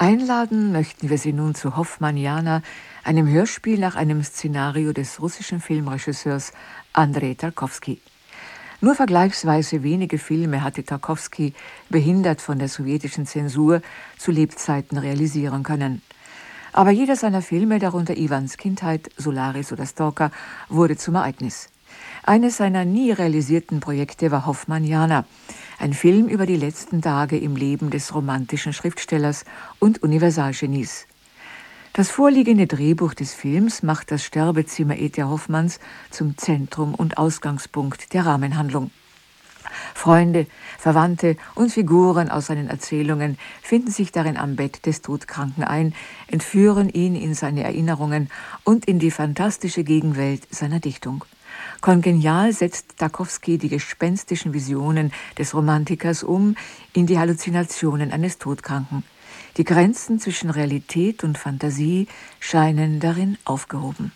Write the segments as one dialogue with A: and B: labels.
A: Einladen möchten wir Sie nun zu Hoffmanniana, einem Hörspiel nach einem Szenario des russischen Filmregisseurs Andrei Tarkowski. Nur vergleichsweise wenige Filme hatte Tarkowski, behindert von der sowjetischen Zensur, zu Lebzeiten realisieren können. Aber jeder seiner Filme, darunter Iwans Kindheit, Solaris oder Stalker, wurde zum Ereignis. Eines seiner nie realisierten Projekte war Hoffmanniana, ein Film über die letzten Tage im Leben des romantischen Schriftstellers und Universalgenies. Das vorliegende Drehbuch des Films macht das Sterbezimmer E.T. Hoffmanns zum Zentrum und Ausgangspunkt der Rahmenhandlung. Freunde, Verwandte und Figuren aus seinen Erzählungen finden sich darin am Bett des Todkranken ein, entführen ihn in seine Erinnerungen und in die fantastische Gegenwelt seiner Dichtung. Kongenial setzt Tarkowski die gespenstischen Visionen des Romantikers um in die Halluzinationen eines Todkranken. Die Grenzen zwischen Realität und Fantasie scheinen darin aufgehoben.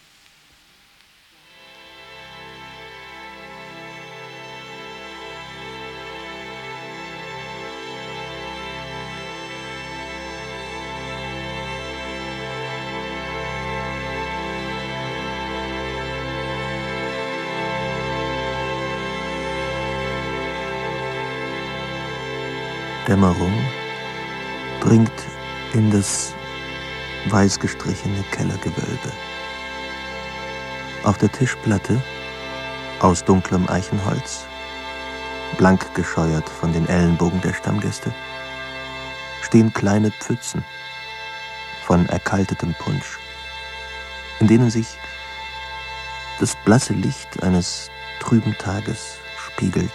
B: Dämmerung dringt in das weiß gestrichene Kellergewölbe. Auf der Tischplatte, aus dunklem Eichenholz, blank gescheuert von den Ellenbogen der Stammgäste, stehen kleine Pfützen von erkaltetem Punsch, in denen sich das blasse Licht eines trüben Tages spiegelt.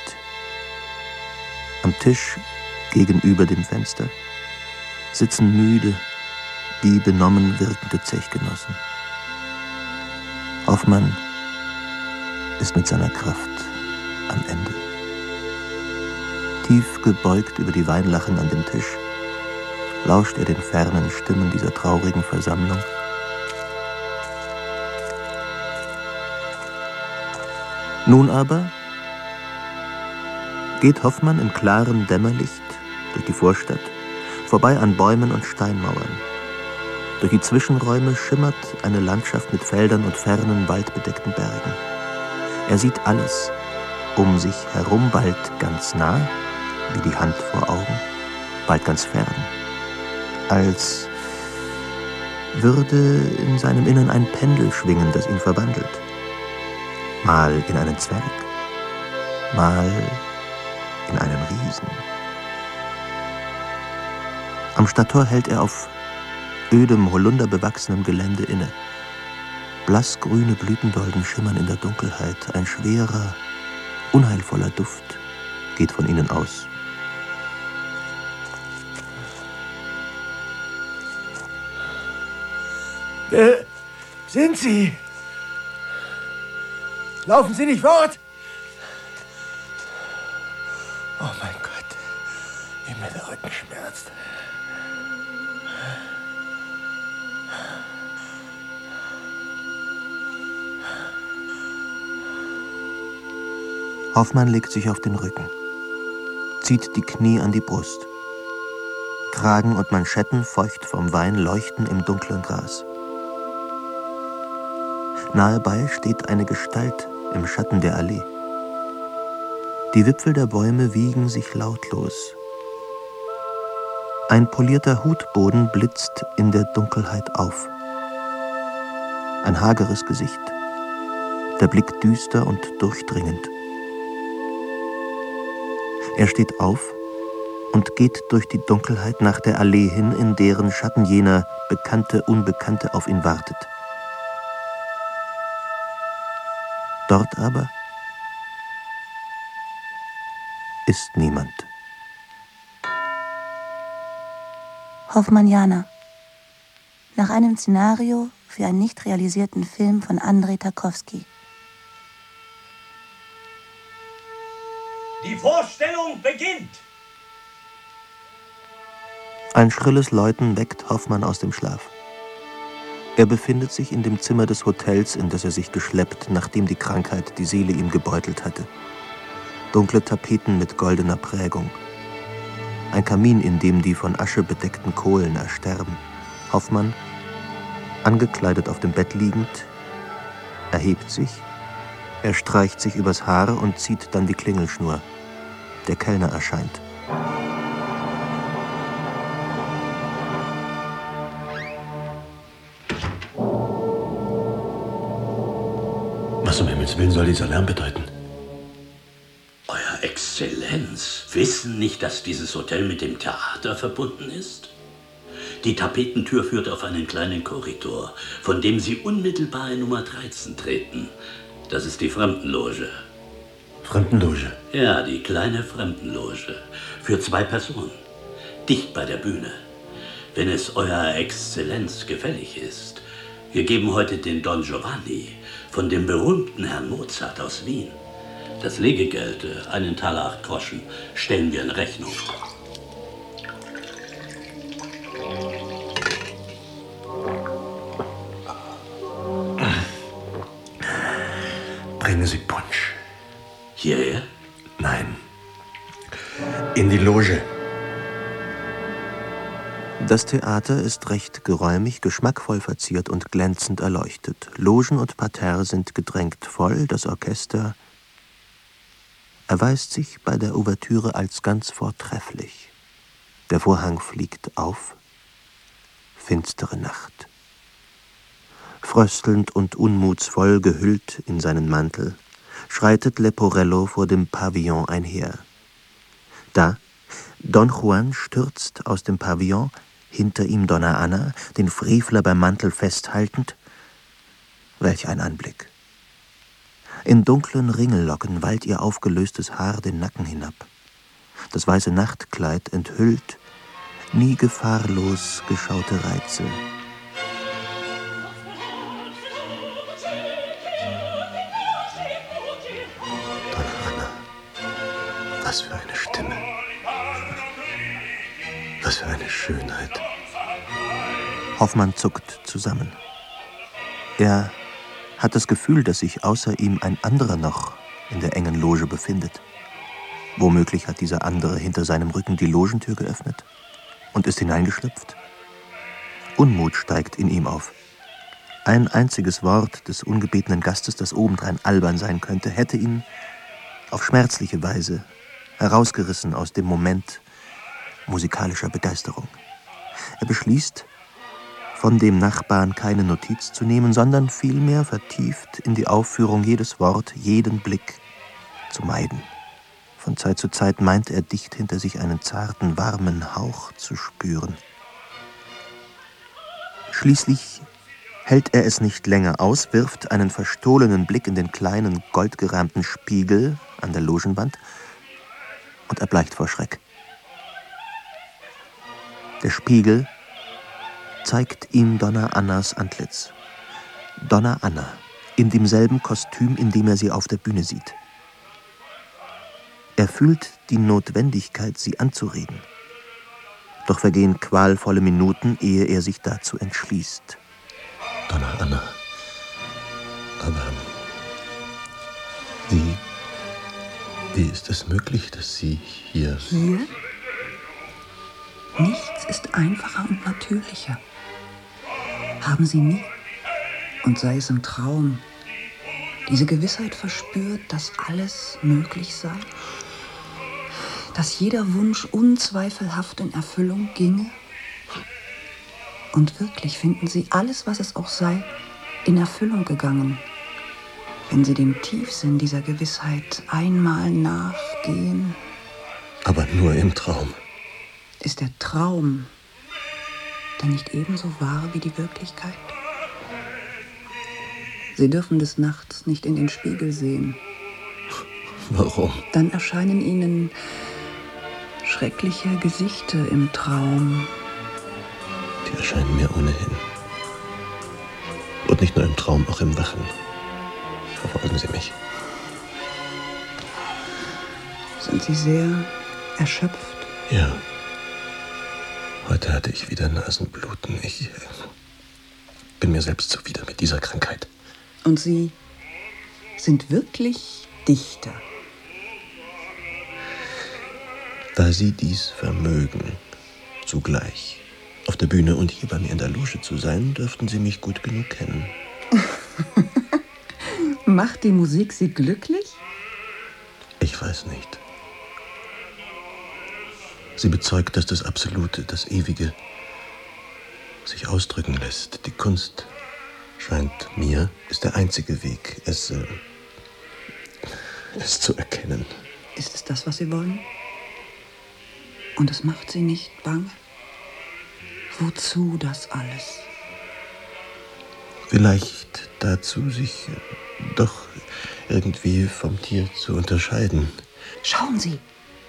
B: Am Tisch gegenüber dem Fenster sitzen müde, wie benommen wirkende Zechgenossen. Hoffmann ist mit seiner Kraft am Ende. Tief gebeugt über die Weinlachen an dem Tisch lauscht er den fernen Stimmen dieser traurigen Versammlung. Nun aber geht Hoffmann im klaren Dämmerlicht durch die Vorstadt, vorbei an Bäumen und Steinmauern. Durch die Zwischenräume schimmert eine Landschaft mit Feldern und fernen, waldbedeckten Bergen. Er sieht alles um sich herum, bald ganz nah, wie die Hand vor Augen, bald ganz fern, als würde in seinem Innern ein Pendel schwingen, das ihn verwandelt. Mal in einen Zwerg, mal in einen Riesen. Am Stadttor hält er auf ödem, holunderbewachsenem Gelände inne. Blassgrüne Blütendolden schimmern in der Dunkelheit. Ein schwerer, unheilvoller Duft geht von ihnen aus.
C: Wer sind Sie? Laufen Sie nicht fort! Oh mein Gott, wie mir der Rücken schmerzt.
B: Hoffmann legt sich auf den Rücken, zieht die Knie an die Brust. Kragen und Manschetten, feucht vom Wein, leuchten im dunklen Gras. Nahebei steht eine Gestalt im Schatten der Allee. Die Wipfel der Bäume wiegen sich lautlos. Ein polierter Hutboden blitzt in der Dunkelheit auf. Ein hageres Gesicht, der Blick düster und durchdringend. Er steht auf und geht durch die Dunkelheit nach der Allee hin, in deren Schatten jener bekannte Unbekannte auf ihn wartet. Dort aber ist niemand.
D: Hoffmanniana. Nach einem Szenario für einen nicht realisierten Film von Andrei Tarkowski.
E: Die Vorstellung beginnt!
B: Ein schrilles Läuten weckt Hoffmann aus dem Schlaf. Er befindet sich in dem Zimmer des Hotels, in das er sich geschleppt, nachdem die Krankheit die Seele ihm gebeutelt hatte. Dunkle Tapeten mit goldener Prägung. Ein Kamin, in dem die von Asche bedeckten Kohlen ersterben. Hoffmann, angekleidet auf dem Bett liegend, erhebt sich, er streicht sich übers Haar und zieht dann die Klingelschnur. Der Kellner erscheint.
C: Was um Himmels Willen soll dieser Lärm bedeuten?
E: Euer Exzellenz, wissen nicht, dass dieses Hotel mit dem Theater verbunden ist? Die Tapetentür führt auf einen kleinen Korridor, von dem Sie unmittelbar in Nummer 13 treten. Das ist die Fremdenloge.
C: Fremdenloge?
E: Ja, die kleine Fremdenloge. Für 2 Personen. Dicht bei der Bühne. Wenn es Euer Exzellenz gefällig ist. Wir geben heute den Don Giovanni von dem berühmten Herrn Mozart aus Wien. Das Legegeld, 1 Taler 8 Groschen, stellen wir in Rechnung.
C: Bringen Sie Punsch.
E: Hierher?
C: Nein. In die Loge.
B: Das Theater ist recht geräumig, geschmackvoll verziert und glänzend erleuchtet. Logen und Parterre sind gedrängt voll, das Orchester erweist sich bei der Ouvertüre als ganz vortrefflich. Der Vorhang fliegt auf. Finstere Nacht. Fröstelnd und unmutsvoll gehüllt in seinen Mantel, schreitet Leporello vor dem Pavillon einher. Da, Don Juan stürzt aus dem Pavillon, hinter ihm Donna Anna, den Frevler beim Mantel festhaltend. Welch ein Anblick! In dunklen Ringellocken wallt ihr aufgelöstes Haar den Nacken hinab. Das weiße Nachtkleid enthüllt nie gefahrlos geschaute Reize.
C: Donna Anna, was für eine Stimme. Was für eine Schönheit.
B: Hoffmann zuckt zusammen. Er hat das Gefühl, dass sich außer ihm ein anderer noch in der engen Loge befindet. Womöglich hat dieser andere hinter seinem Rücken die Logentür geöffnet und ist hineingeschlüpft. Unmut steigt in ihm auf. Ein einziges Wort des ungebetenen Gastes, das obendrein albern sein könnte, hätte ihn auf schmerzliche Weise herausgerissen aus dem Moment musikalischer Begeisterung. Er beschließt, von dem Nachbarn keine Notiz zu nehmen, sondern vielmehr vertieft in die Aufführung jedes Wort, jeden Blick zu meiden. Von Zeit zu Zeit meint er, dicht hinter sich einen zarten, warmen Hauch zu spüren. Schließlich hält er es nicht länger aus, wirft einen verstohlenen Blick in den kleinen, goldgerahmten Spiegel an der Logenwand und erbleicht vor Schreck. Der Spiegel zeigt ihm Donna Annas Antlitz. Donna Anna, in demselben Kostüm, in dem er sie auf der Bühne sieht. Er fühlt die Notwendigkeit, sie anzureden. Doch vergehen qualvolle Minuten, ehe er sich dazu entschließt.
C: Donna Anna, aber wie ist es möglich, dass Sie hier...
F: Hier? Nichts ist einfacher und natürlicher. Haben Sie nie, und sei es im Traum, diese Gewissheit verspürt, dass alles möglich sei? Dass jeder Wunsch unzweifelhaft in Erfüllung ginge? Und wirklich finden Sie alles, was es auch sei, in Erfüllung gegangen, wenn Sie dem Tiefsinn dieser Gewissheit einmal nachgehen?
C: Aber nur im Traum.
F: Ist der Traum denn nicht ebenso wahr wie die Wirklichkeit? Sie dürfen des Nachts nicht in den Spiegel sehen.
C: Warum?
F: Dann erscheinen Ihnen schreckliche Gesichter im Traum.
C: Die erscheinen mir ohnehin. Und nicht nur im Traum, auch im Wachen. Verfolgen Sie mich.
F: Sind Sie sehr erschöpft?
C: Ja. Heute hatte ich wieder Nasenbluten. Ich bin mir selbst zuwider mit dieser Krankheit.
F: Und Sie sind wirklich Dichter?
C: Da Sie dies vermögen, zugleich auf der Bühne und hier bei mir in der Loge zu sein, dürften Sie mich gut genug kennen.
F: Macht die Musik Sie glücklich?
C: Ich weiß nicht. Sie bezeugt, dass das Absolute, das Ewige sich ausdrücken lässt. Die Kunst, scheint mir, ist der einzige Weg, es zu erkennen.
F: Ist es das, was Sie wollen? Und es macht Sie nicht bange? Wozu das alles?
C: Vielleicht dazu, sich doch irgendwie vom Tier zu unterscheiden.
F: Schauen Sie.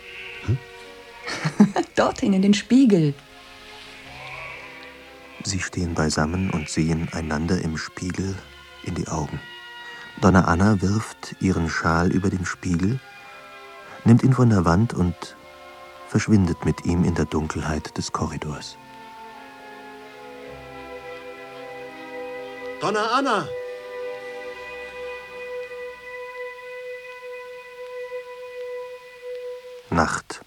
F: Dorthin in den Spiegel.
B: Sie stehen beisammen und sehen einander im Spiegel in die Augen. Donna Anna wirft ihren Schal über den Spiegel, nimmt ihn von der Wand und verschwindet mit ihm in der Dunkelheit des Korridors.
C: Donna Anna!
B: Nacht.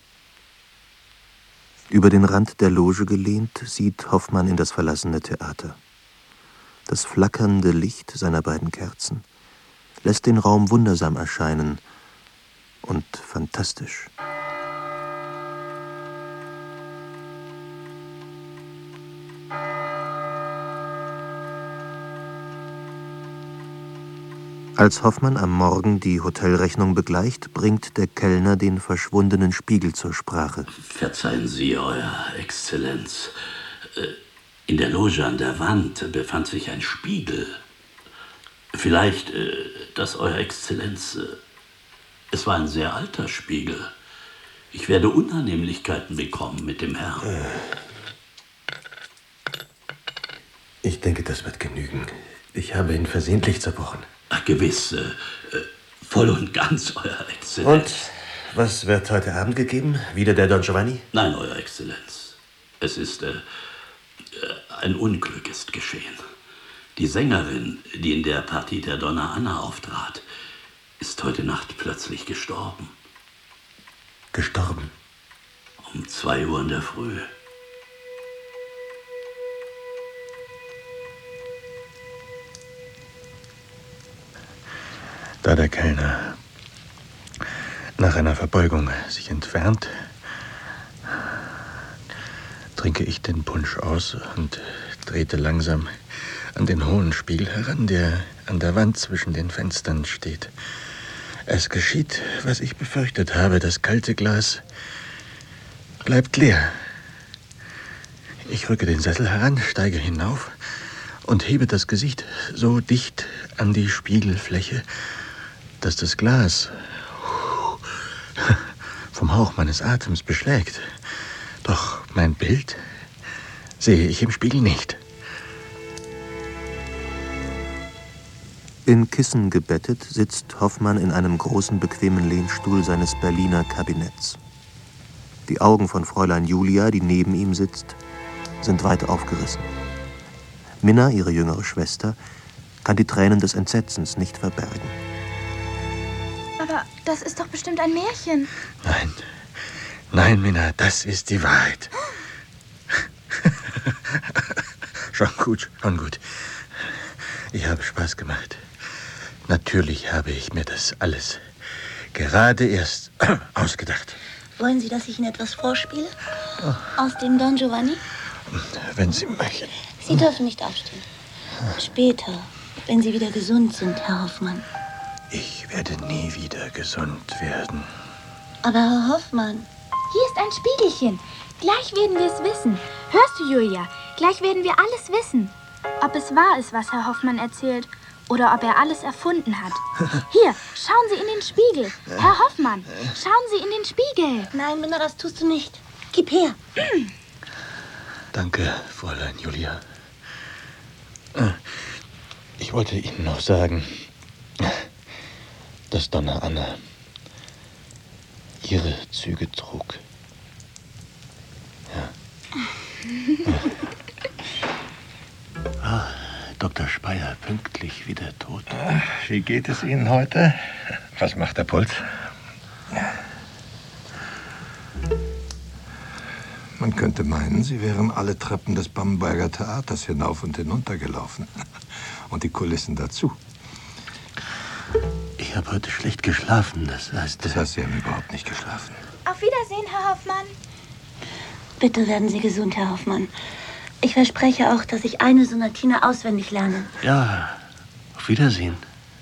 B: Über den Rand der Loge gelehnt, sieht Hoffmann in das verlassene Theater. Das flackernde Licht seiner beiden Kerzen lässt den Raum wundersam erscheinen und fantastisch. Als Hoffmann am Morgen die Hotelrechnung begleicht, bringt der Kellner den verschwundenen Spiegel zur Sprache.
E: Verzeihen Sie, Euer Exzellenz. In der Loge an der Wand befand sich ein Spiegel. Vielleicht, dass Euer Exzellenz... Es war ein sehr alter Spiegel. Ich werde Unannehmlichkeiten bekommen mit dem Herrn.
C: Ich denke, das wird genügen. Ich habe ihn versehentlich zerbrochen.
E: Ach, gewiss. Voll und ganz, Euer Exzellenz.
C: Und was wird heute Abend gegeben? Wieder der Don Giovanni?
E: Nein, Euer Exzellenz. Es ist... ein Unglück ist geschehen. Die Sängerin, die in der Partie der Donna Anna auftrat, ist heute Nacht plötzlich gestorben.
C: Gestorben?
E: Um 2 Uhr in der Früh.
C: Da der Kellner nach einer Verbeugung sich entfernt, trinke ich den Punsch aus und trete langsam an den hohen Spiegel heran, der an der Wand zwischen den Fenstern steht. Es geschieht, was ich befürchtet habe. Das kalte Glas bleibt leer. Ich rücke den Sessel heran, steige hinauf und hebe das Gesicht so dicht an die Spiegelfläche, dass das Glas vom Hauch meines Atems beschlägt. Doch mein Bild sehe ich im Spiegel nicht.
B: In Kissen gebettet sitzt Hoffmann in einem großen, bequemen Lehnstuhl seines Berliner Kabinetts. Die Augen von Fräulein Julia, die neben ihm sitzt, sind weit aufgerissen. Minna, ihre jüngere Schwester, kann die Tränen des Entsetzens nicht verbergen.
G: Aber das ist doch bestimmt ein Märchen.
C: Nein, nein, Minna, das ist die Wahrheit. Schon gut, schon gut. Ich habe Spaß gemacht. Natürlich habe ich mir das alles gerade erst ausgedacht.
D: Wollen Sie, dass ich Ihnen etwas vorspiele? Aus dem Don Giovanni?
C: Wenn Sie möchten.
D: Sie dürfen nicht aufstehen. Später, wenn Sie wieder gesund sind, Herr Hoffmann.
C: Ich werde nie wieder gesund werden.
D: Aber Herr Hoffmann...
G: Hier ist ein Spiegelchen. Gleich werden wir es wissen. Hörst du, Julia? Gleich werden wir alles wissen. Ob es wahr ist, was Herr Hoffmann erzählt, oder ob er alles erfunden hat. Hier, schauen Sie in den Spiegel. Herr Hoffmann, schauen Sie in den Spiegel.
D: Nein, Minna, das tust du nicht. Gib her.
C: Danke, Fräulein Julia. Ich wollte Ihnen noch sagen, dass Donna Anna ihre Züge trug. Ja. Dr. Speyer, pünktlich wieder tot.
H: Wie geht es Ihnen heute? Was macht der Puls? Man könnte meinen, Sie wären alle Treppen des Bamberger Theaters hinauf und hinunter gelaufen. Und die Kulissen dazu.
E: Ich habe heute schlecht geschlafen, das heißt...
H: Das heißt, Sie haben überhaupt nicht geschlafen.
G: Auf Wiedersehen, Herr Hoffmann.
D: Bitte werden Sie gesund, Herr Hoffmann. Ich verspreche auch, dass ich eine Sonatine auswendig lerne.
E: Ja, auf Wiedersehen.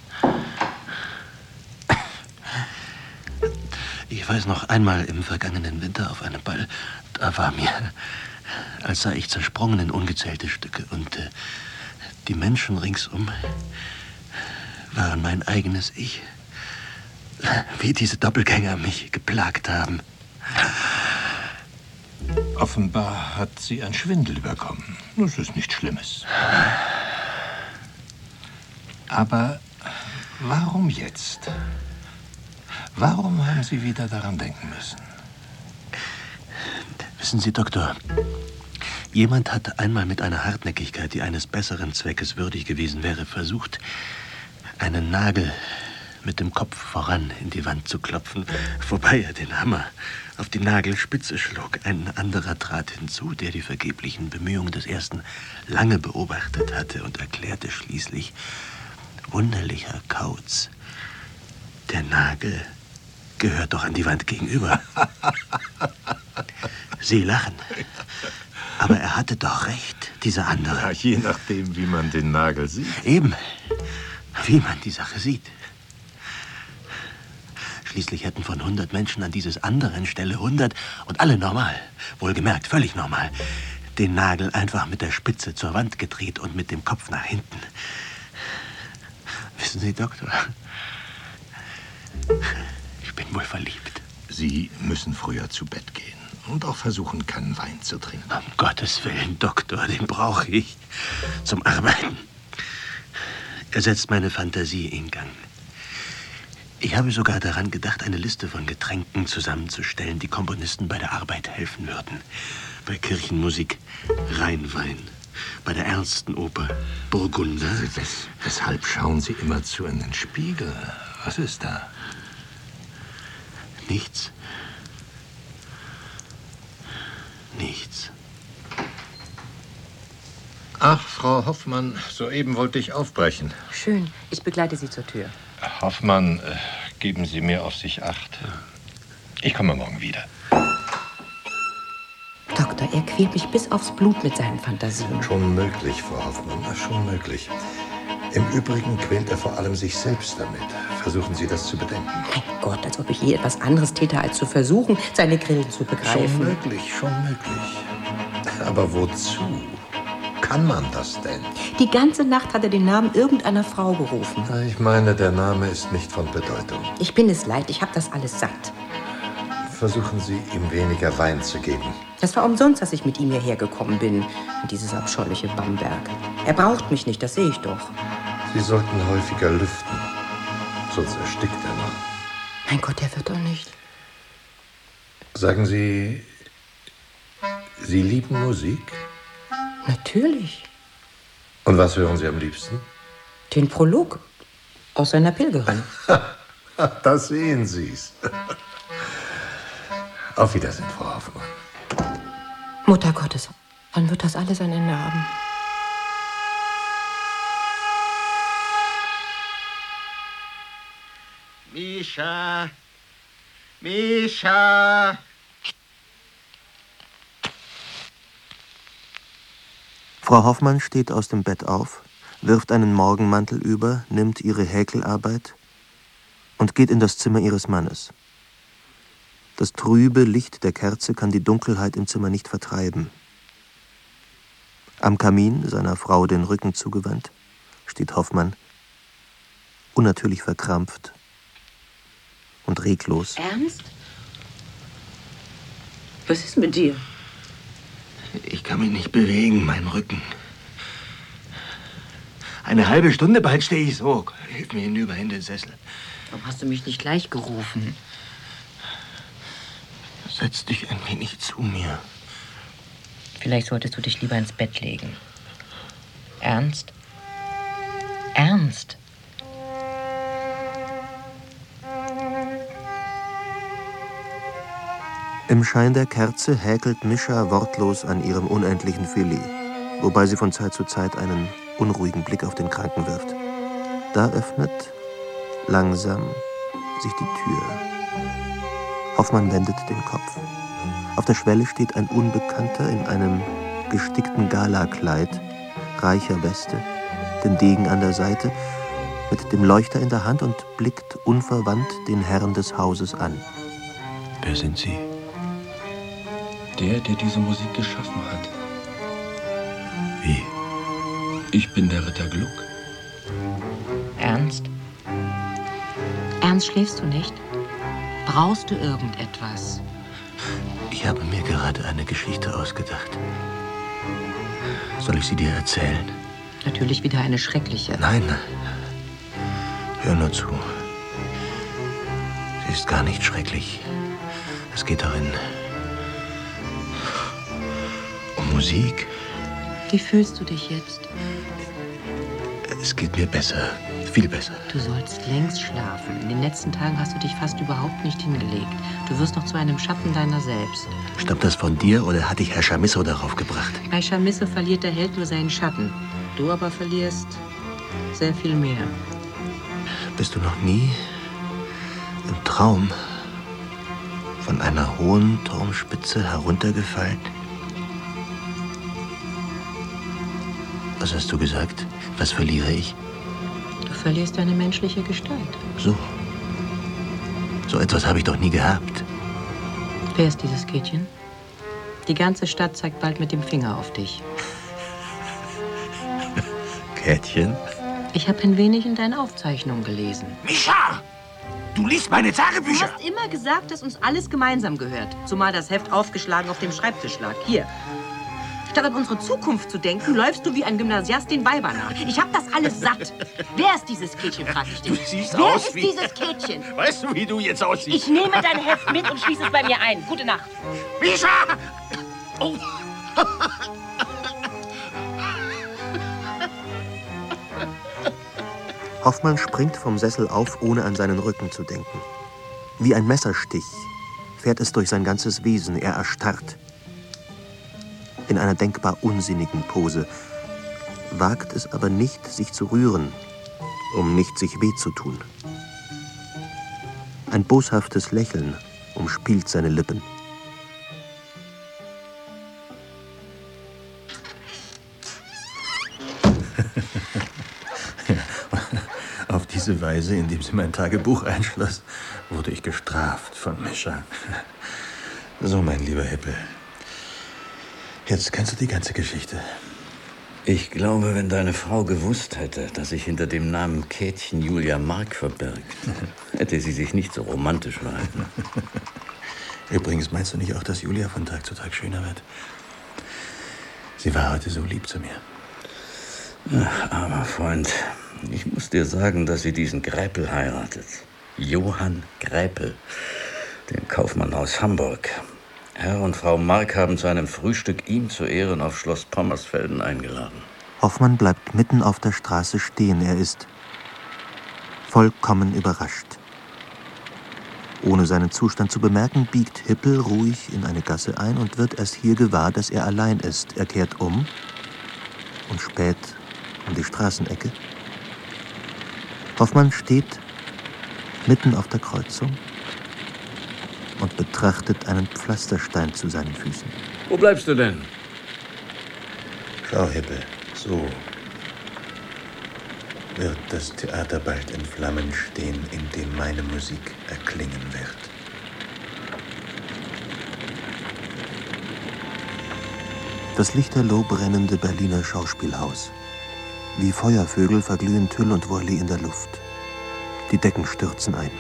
E: Ich weiß noch einmal im vergangenen Winter auf einem Ball, da war mir, als sei ich zersprungen in ungezählte Stücke und die Menschen ringsum waren mein eigenes Ich. Wie diese Doppelgänger mich geplagt haben.
H: Offenbar hat Sie ein Schwindel überkommen. Das ist nichts Schlimmes. Aber warum jetzt? Warum haben Sie wieder daran denken müssen?
E: Wissen Sie, Doktor, jemand hat einmal mit einer Hartnäckigkeit, die eines besseren Zweckes würdig gewesen wäre, versucht, einen Nagel mit dem Kopf voran in die Wand zu klopfen, wobei er den Hammer auf die Nagelspitze schlug. Ein anderer trat hinzu, der die vergeblichen Bemühungen des Ersten lange beobachtet hatte und erklärte schließlich: Wunderlicher Kauz, der Nagel gehört doch an die Wand gegenüber. Sie lachen. Aber er hatte doch recht, dieser andere.
H: Ja, je nachdem, wie man den Nagel sieht.
E: Eben, wie man die Sache sieht. Schließlich hätten von 100 Menschen an dieses anderen Stelle 100 und alle normal, wohlgemerkt völlig normal, den Nagel einfach mit der Spitze zur Wand gedreht und mit dem Kopf nach hinten. Wissen Sie, Doktor, ich bin wohl verliebt.
H: Sie müssen früher zu Bett gehen und auch versuchen, keinen Wein zu trinken.
E: Um Gottes Willen, Doktor, den brauche ich zum Arbeiten. Er setzt meine Fantasie in Gang. Ich habe sogar daran gedacht, eine Liste von Getränken zusammenzustellen, die Komponisten bei der Arbeit helfen würden. Bei Kirchenmusik Rheinwein, bei der ernsten Oper Burgunder.
H: Weshalb schauen Sie immerzu in den Spiegel? Was ist da?
E: Nichts. Nichts.
H: Ach, Frau Hoffmann, soeben wollte ich aufbrechen.
I: Schön, ich begleite Sie zur Tür.
H: Hoffmann, geben Sie mir auf sich Acht. Ich komme morgen wieder.
I: Doktor, er quält mich bis aufs Blut mit seinen Fantasien.
J: Schon möglich, Frau Hoffmann, schon möglich. Im Übrigen quält er vor allem sich selbst damit. Versuchen Sie das zu bedenken.
I: Mein Gott, als ob ich je etwas anderes täte, als zu versuchen, seine Grillen zu begreifen.
J: Schon möglich, schon möglich. Aber wozu? Kann man das denn?
I: Die ganze Nacht hat er den Namen irgendeiner Frau gerufen.
J: Ich meine, der Name ist nicht von Bedeutung.
I: Ich bin es leid, ich habe das alles satt.
J: Versuchen Sie, ihm weniger Wein zu geben.
I: Das war umsonst, dass ich mit ihm hierher gekommen bin, in dieses abscheuliche Bamberg. Er braucht mich nicht, das sehe ich doch.
J: Sie sollten häufiger lüften, sonst erstickt er noch.
I: Mein Gott, er wird doch nicht.
J: Sagen Sie, Sie lieben Musik?
I: Natürlich.
J: Und was hören Sie am liebsten?
I: Den Prolog aus seiner Pilgerin.
J: Da sehen Sie's. Auf Wiedersehen, Frau Hoffmann.
I: Mutter Gottes, wann wird das alles ein Ende haben?
C: Mischa! Mischa!
B: Frau Hoffmann steht aus dem Bett auf, wirft einen Morgenmantel über, nimmt ihre Häkelarbeit und geht in das Zimmer ihres Mannes. Das trübe Licht der Kerze kann die Dunkelheit im Zimmer nicht vertreiben. Am Kamin, seiner Frau den Rücken zugewandt, steht Hoffmann, unnatürlich verkrampft und reglos.
I: Ernst? Was ist mit dir?
E: Ich kann mich nicht bewegen, mein Rücken. Eine halbe Stunde bald stehe ich so. Hilf mir hinüber in den Sessel.
I: Warum hast du mich nicht gleich gerufen?
E: Setz dich ein wenig zu mir.
I: Vielleicht solltest du dich lieber ins Bett legen. Ernst? Ernst?
B: Im Schein der Kerze häkelt Mischa wortlos an ihrem unendlichen Filet, wobei sie von Zeit zu Zeit einen unruhigen Blick auf den Kranken wirft. Da öffnet langsam sich die Tür. Hoffmann wendet den Kopf. Auf der Schwelle steht ein Unbekannter in einem gestickten Galakleid, reicher Weste, den Degen an der Seite, mit dem Leuchter in der Hand und blickt unverwandt den Herrn des Hauses an.
C: Wer sind Sie? Der diese Musik geschaffen hat.
B: Wie?
C: Ich bin der Ritter Gluck.
I: Ernst? Ernst, schläfst du nicht? Brauchst du irgendetwas?
B: Ich habe mir gerade eine Geschichte ausgedacht. Soll ich sie dir erzählen?
I: Natürlich wieder eine schreckliche.
B: Nein. Hör nur zu. Sie ist gar nicht schrecklich. Es geht darin um Musik.
I: Wie fühlst du dich jetzt?
B: Es geht mir besser. Viel besser.
I: Du sollst längst schlafen. In den letzten Tagen hast du dich fast überhaupt nicht hingelegt. Du wirst noch zu einem Schatten deiner selbst.
B: Stammt das von dir oder hat dich Herr Chamisso darauf gebracht?
I: Bei Chamisso verliert der Held nur seinen Schatten. Du aber verlierst sehr viel mehr.
B: Bist du noch nie im Traum von einer hohen Turmspitze heruntergefallen? Was hast du gesagt? Was verliere ich?
I: Du verlierst deine menschliche Gestalt.
B: So etwas habe ich doch nie gehabt.
I: Wer ist dieses Käthchen? Die ganze Stadt zeigt bald mit dem Finger auf dich.
B: Käthchen?
I: Ich habe ein wenig in deinen Aufzeichnungen gelesen.
K: Mischa! Du liest meine Tagebücher!
I: Du hast immer gesagt, dass uns alles gemeinsam gehört. Zumal das Heft aufgeschlagen auf dem Schreibtisch lag. Hier. Statt an unsere Zukunft zu denken, läufst du wie ein Gymnasiast den Weibern nach. Ich hab das alles satt. Wer ist dieses Käthchen, frag ich dich.
K: Du siehst
I: Wer
K: aus
I: ist
K: wie...
I: dieses Käthchen?
K: Weißt du, wie du jetzt aussiehst?
I: Ich nehme dein Heft mit und schließe es bei mir ein. Gute Nacht.
K: Mischa! Oh.
B: Hoffmann springt vom Sessel auf, ohne an seinen Rücken zu denken. Wie ein Messerstich fährt es durch sein ganzes Wesen. Er erstarrt. In einer denkbar unsinnigen Pose, wagt es aber nicht, sich zu rühren, um nicht sich weh zu tun. Ein boshaftes Lächeln umspielt seine Lippen. Auf diese Weise, indem sie mein Tagebuch einschloss, wurde ich gestraft von Mischa. So, mein lieber Hippel. Jetzt kennst du die ganze Geschichte.
E: Ich glaube, wenn deine Frau gewusst hätte, dass sich hinter dem Namen Käthchen Julia Mark verbirgt, hätte sie sich nicht so romantisch verhalten.
B: Übrigens, meinst du nicht auch, dass Julia von Tag zu Tag schöner wird? Sie war heute so lieb zu mir.
E: Ach, aber Freund, ich muss dir sagen, dass sie diesen Greipel heiratet. Johann Greipel, den Kaufmann aus Hamburg. Herr und Frau Mark haben zu einem Frühstück ihm zu Ehren auf Schloss Pommersfelden eingeladen.
B: Hoffmann bleibt mitten auf der Straße stehen. Er ist vollkommen überrascht. Ohne seinen Zustand zu bemerken, biegt Hippel ruhig in eine Gasse ein und wird erst hier gewahr, dass er allein ist. Er kehrt um und späht um die Straßenecke. Hoffmann steht mitten auf der Kreuzung und betrachtet einen Pflasterstein zu seinen Füßen.
E: Wo bleibst du denn?
B: Schau, Hippel, so wird das Theater bald in Flammen stehen, in dem meine Musik erklingen wird. Das lichterloh brennende Berliner Schauspielhaus. Wie Feuervögel verglühen Tüll und Wolli in der Luft. Die Decken stürzen ein.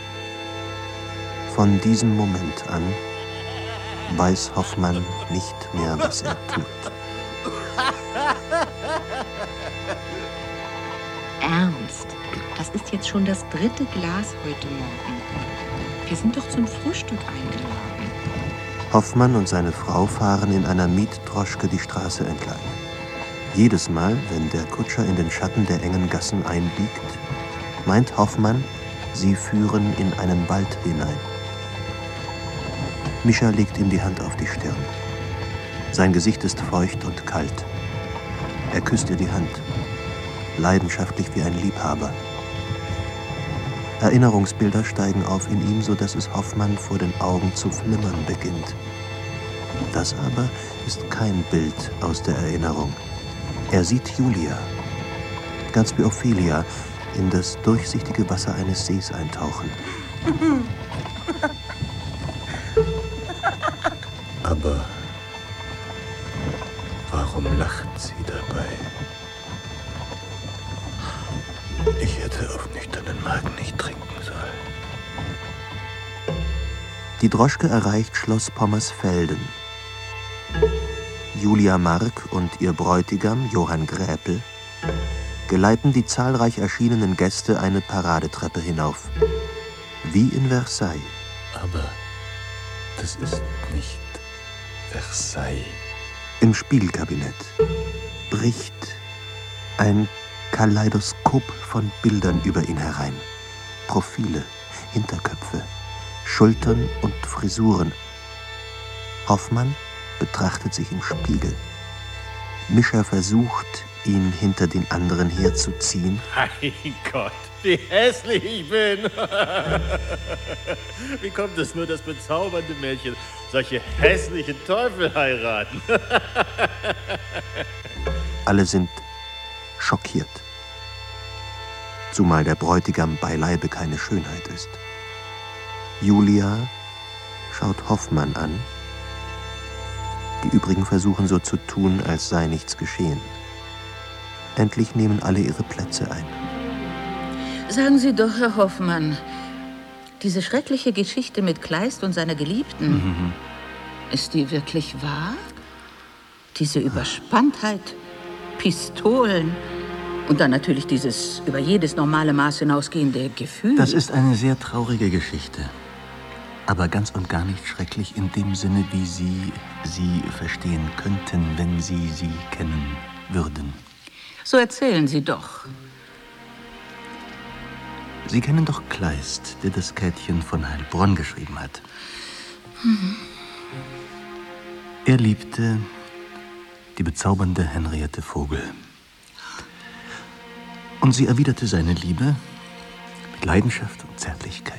B: Von diesem Moment an weiß Hoffmann nicht mehr, was er tut.
I: Ernst, das ist jetzt schon das 3. Glas heute Morgen. Wir sind doch zum Frühstück eingeladen.
B: Hoffmann und seine Frau fahren in einer Mietdroschke die Straße entlang. Jedes Mal, wenn der Kutscher in den Schatten der engen Gassen einbiegt, meint Hoffmann, sie führen in einen Wald hinein. Mischa legt ihm die Hand auf die Stirn. Sein Gesicht ist feucht und kalt. Er küsst ihr die Hand, leidenschaftlich wie ein Liebhaber. Erinnerungsbilder steigen auf in ihm, so dass es Hoffmann vor den Augen zu flimmern beginnt. Das aber ist kein Bild aus der Erinnerung. Er sieht Julia, ganz wie Ophelia, in das durchsichtige Wasser eines Sees eintauchen.
J: Aber warum lacht sie dabei? Ich hätte auf nüchternen Magen nicht trinken sollen.
B: Die Droschke erreicht Schloss Pommersfelden. Julia Mark und ihr Bräutigam, Johann Gräpel, geleiten die zahlreich erschienenen Gäste eine Paradetreppe hinauf. Wie in Versailles.
J: Aber das ist nicht Versailles.
B: Im Spiegelkabinett bricht ein Kaleidoskop von Bildern über ihn herein. Profile, Hinterköpfe, Schultern und Frisuren. Hoffmann betrachtet sich im Spiegel. Mischa versucht, ihn hinter den anderen herzuziehen.
C: Mein Gott, wie hässlich ich bin. Wie kommt es nur, dass bezaubernde Mädchen solche hässlichen Teufel heiraten?
B: Alle sind schockiert. Zumal der Bräutigam beileibe keine Schönheit ist. Julia schaut Hoffmann an. Die übrigen versuchen so zu tun, als sei nichts geschehen. Endlich nehmen alle ihre Plätze ein.
L: Sagen Sie doch, Herr Hoffmann, diese schreckliche Geschichte mit Kleist und seiner Geliebten, ist die wirklich wahr? Diese Überspanntheit, Pistolen und dann natürlich dieses über jedes normale Maß hinausgehende Gefühl.
C: Das ist eine sehr traurige Geschichte. Aber ganz und gar nicht schrecklich in dem Sinne, wie Sie sie verstehen könnten, wenn Sie sie kennen würden.
L: So erzählen Sie doch.
C: Sie kennen doch Kleist, der das Käthchen von Heilbronn geschrieben hat. Er liebte die bezaubernde Henriette Vogel. Und sie erwiderte seine Liebe mit Leidenschaft und Zärtlichkeit.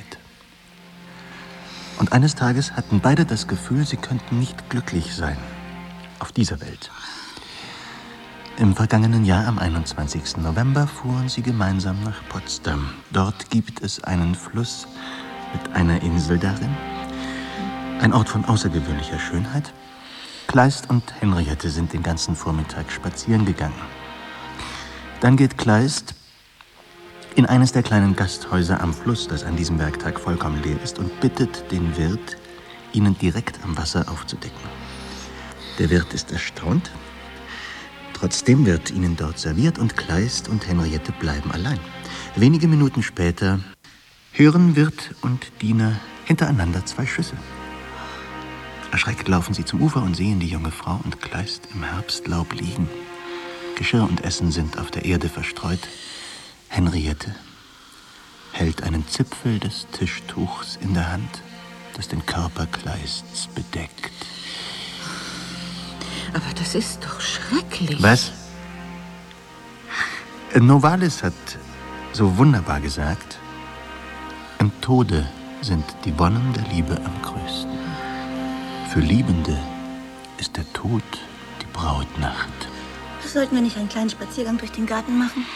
C: Und eines Tages hatten beide das Gefühl, sie könnten nicht glücklich sein auf dieser Welt. Im vergangenen Jahr, am 21. November, fuhren sie gemeinsam nach Potsdam. Dort gibt es einen Fluss mit einer Insel darin. Ein Ort von außergewöhnlicher Schönheit. Kleist und Henriette sind den ganzen Vormittag spazieren gegangen. Dann geht Kleist in eines der kleinen Gasthäuser am Fluss, das an diesem Werktag vollkommen leer ist, und bittet den Wirt, ihnen direkt am Wasser aufzudecken. Der Wirt ist erstaunt. Trotzdem wird ihnen dort serviert und Kleist und Henriette bleiben allein. Wenige Minuten später hören Wirt und Diener hintereinander 2 Schüsse. Erschreckt laufen sie zum Ufer und sehen die junge Frau und Kleist im Herbstlaub liegen. Geschirr und Essen sind auf der Erde verstreut. Henriette hält einen Zipfel des Tischtuchs in der Hand, das den Körper Kleists bedeckt.
L: Aber das ist doch schrecklich.
C: Was? Novalis hat so wunderbar gesagt, im Tode sind die Wonnen der Liebe am größten. Für Liebende ist der Tod die Brautnacht.
D: Sollten wir nicht einen kleinen Spaziergang durch den Garten machen?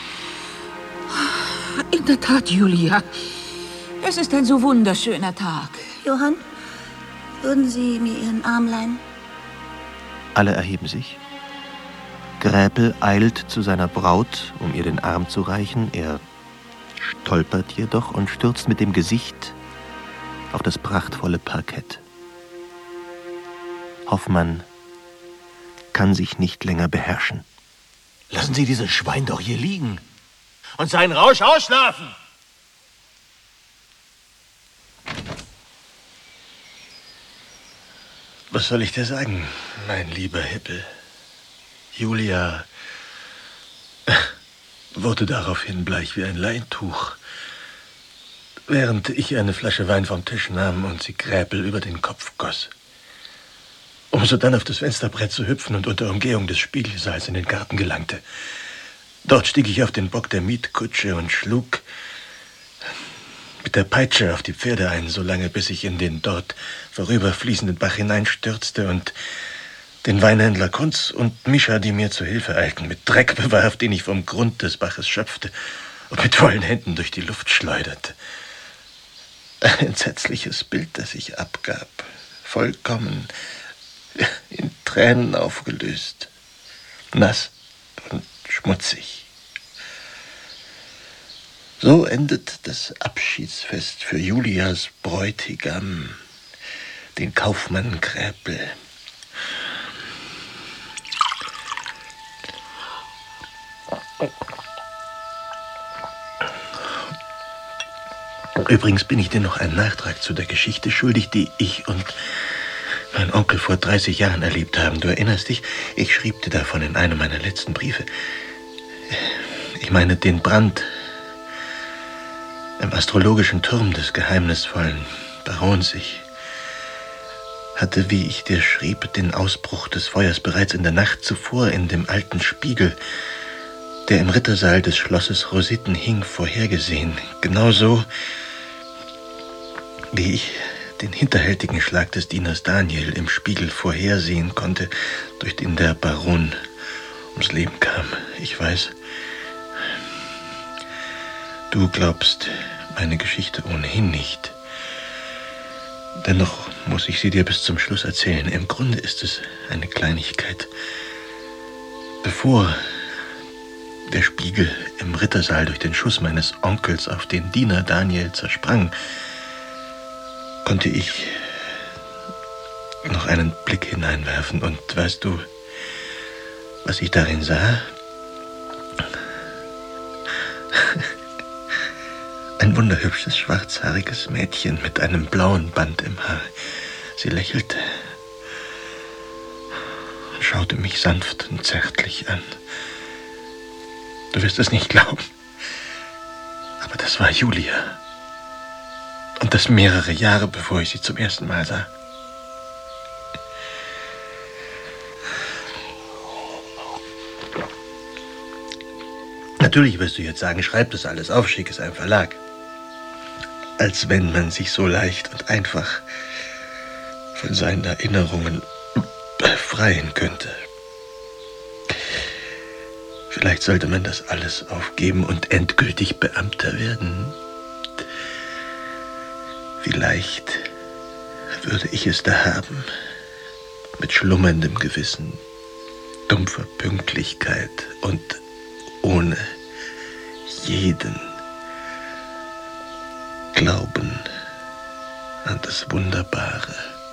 L: In der Tat, Julia. Es ist ein so wunderschöner Tag.
D: Johann, würden Sie mir Ihren Arm leihen?
B: Alle erheben sich. Gräpel eilt zu seiner Braut, um ihr den Arm zu reichen. Er stolpert jedoch und stürzt mit dem Gesicht auf das prachtvolle Parkett. Hoffmann kann sich nicht länger beherrschen.
K: Lassen Sie dieses Schwein doch hier liegen und seinen Rausch ausschlafen.
C: Was soll ich dir sagen, mein lieber Hippel? Julia wurde daraufhin bleich wie ein Leintuch, während ich eine Flasche Wein vom Tisch nahm und sie Gräpel über den Kopf goss. um sodann auf das Fensterbrett zu hüpfen und unter Umgehung des Spiegelsaals in den Garten gelangte. Dort stieg ich auf den Bock der Mietkutsche und schlug mit der Peitsche auf die Pferde ein, solange bis ich in den dort vorüberfließenden Bach hineinstürzte und den Weinhändler Kunz und Mischa, die mir zu Hilfe eilten, mit Dreck bewarf, den ich vom Grund des Baches schöpfte und mit vollen Händen durch die Luft schleuderte. Ein entsetzliches Bild, das ich abgab, vollkommen in Tränen aufgelöst, nass und schmutzig. So endet das Abschiedsfest für Julias Bräutigam, den Kaufmann Kräpel. Übrigens bin ich dir noch einen Nachtrag zu der Geschichte schuldig, die ich und mein Onkel vor 30 Jahren erlebt haben. Du erinnerst dich? Ich schrieb dir davon in einem meiner letzten Briefe. Ich meine den Brand im astrologischen Turm des geheimnisvollen Barons. Ich hatte, wie ich dir schrieb, den Ausbruch des Feuers bereits in der Nacht zuvor in dem alten Spiegel, der im Rittersaal des Schlosses Rositten hing, vorhergesehen. Genauso wie ich den hinterhältigen Schlag des Dieners Daniel im Spiegel vorhersehen konnte, durch den der Baron ums Leben kam. Ich weiß, du glaubst meine Geschichte ohnehin nicht. Dennoch muss ich sie dir bis zum Schluss erzählen. Im Grunde ist es eine Kleinigkeit. Bevor der Spiegel im Rittersaal durch den Schuss meines Onkels auf den Diener Daniel zersprang, konnte ich noch einen Blick hineinwerfen. Und weißt du, was ich darin sah? Ein wunderhübsches, schwarzhaariges Mädchen mit einem blauen Band im Haar. Sie lächelte, schaute mich sanft und zärtlich an. Du wirst es nicht glauben, aber das war Julia. Und das mehrere Jahre, bevor ich sie zum ersten Mal sah. Natürlich wirst du jetzt sagen, schreib das alles auf, schick es einem Verlag. Als wenn man sich so leicht und einfach von seinen Erinnerungen befreien könnte. Vielleicht sollte man das alles aufgeben und endgültig Beamter werden. Vielleicht würde ich es da haben, mit schlummerndem Gewissen, dumpfer Pünktlichkeit und ohne jeden Glauben an das Wunderbare.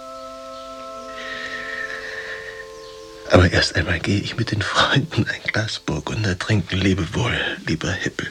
C: Aber erst einmal gehe ich mit den Freunden ein Glas Burgunder trinken. Lebewohl, lieber Hippel.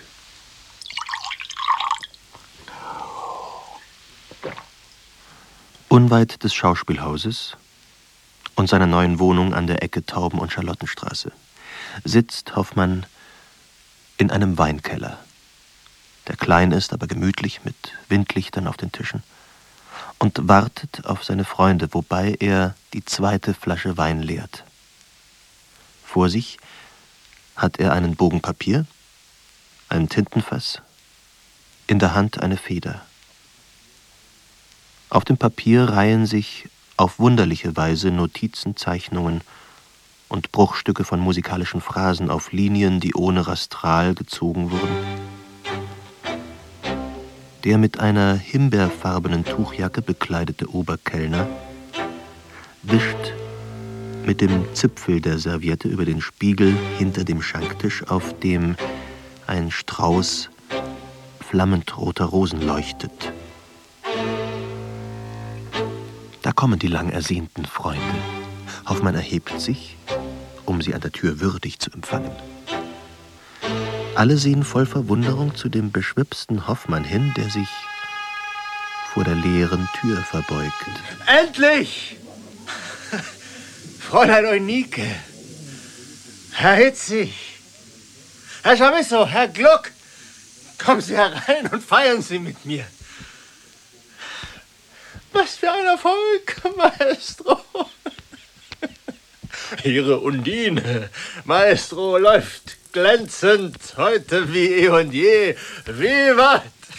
B: Unweit des Schauspielhauses und seiner neuen Wohnung an der Ecke Tauben- und Charlottenstraße sitzt Hoffmann in einem Weinkeller, der klein ist, aber gemütlich mit Windlichtern auf den Tischen, und wartet auf seine Freunde, wobei er die zweite Flasche Wein leert. Vor sich hat er einen Bogen Papier, ein Tintenfass, in der Hand eine Feder. Auf dem Papier reihen sich auf wunderliche Weise Notizen, Zeichnungen und Bruchstücke von musikalischen Phrasen auf Linien, die ohne Rastral gezogen wurden. Der mit einer himbeerfarbenen Tuchjacke bekleidete Oberkellner wischt mit dem Zipfel der Serviette über den Spiegel hinter dem Schanktisch, auf dem ein Strauß flammend roter Rosen leuchtet. Da kommen die lang ersehnten Freunde. Hoffmann erhebt sich, um sie an der Tür würdig zu empfangen. Alle sehen voll Verwunderung zu dem beschwipsten Hoffmann hin, der sich vor der leeren Tür verbeugt.
K: Endlich! Fräulein Eunike, Herr Hitzig, Herr Chamisso, Herr Gluck, kommen Sie herein und feiern Sie mit mir. Was für ein Erfolg, Maestro. Ihre Undine, Maestro, läuft glänzend heute wie eh und je. Vivat!